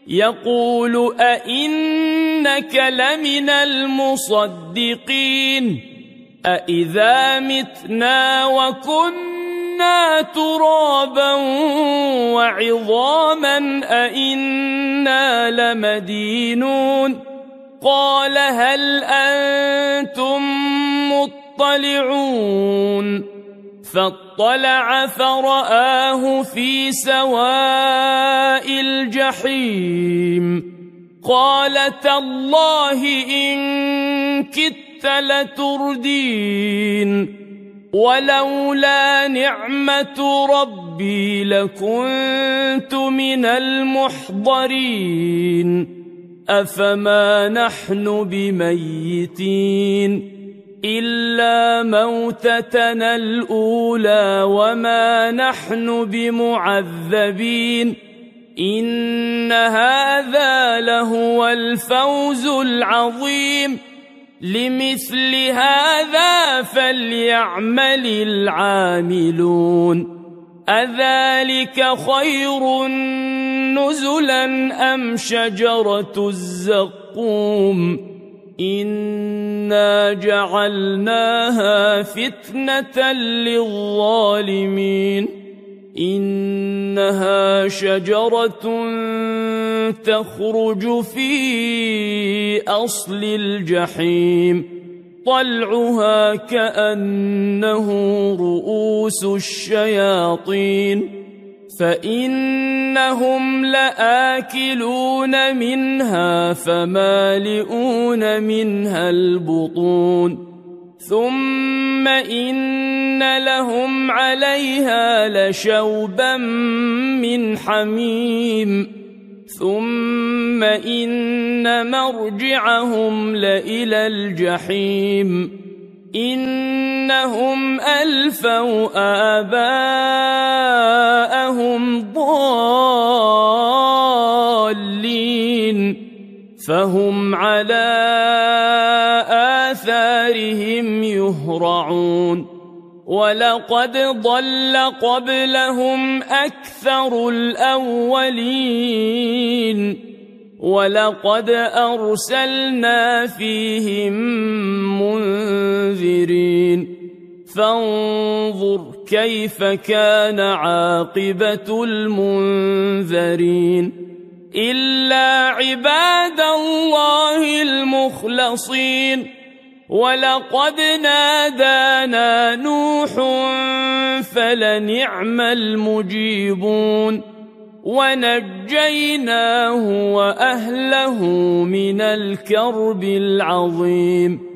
يقول أئنك لمن المصدقين أئذا متنا وكنا ترابا وعظاما أئنا لمدينون قال هل أنتم مطلعون فاطلع فرآه في سواء الجحيم قال تالله إن كدت لتردين ولولا نعمة ربي لكنت من المحضرين أفما نحن بميتين إلا موتتنا الأولى وما نحن بمعذبين إن هذا لهو الفوز العظيم لمثل هذا فليعمل العاملون أذلك خير نزلا أم شجرة الزقوم إنا جعلناها فتنة للظالمين إنها شجرة تخرج في أصل الجحيم طلعها كأنه رؤوس الشياطين فإنهم لآكلون منها فمالئون منها البطون ثم إن لهم عليها لشوبا من حميم ثم إن مرجعهم لإلى الجحيم إنهم ألفوا آباءهم ضالين فهم على آثارهم يهرعون ولقد ضل قبلهم أكثر الأولين ولقد أرسلنا فيهم منذرين فانظر كيف كان عاقبة المنذرين إلا عباد الله المخلصين ولقد نادانا نوح فلنعم المجيبون ونجيناه وأهله من الكرب العظيم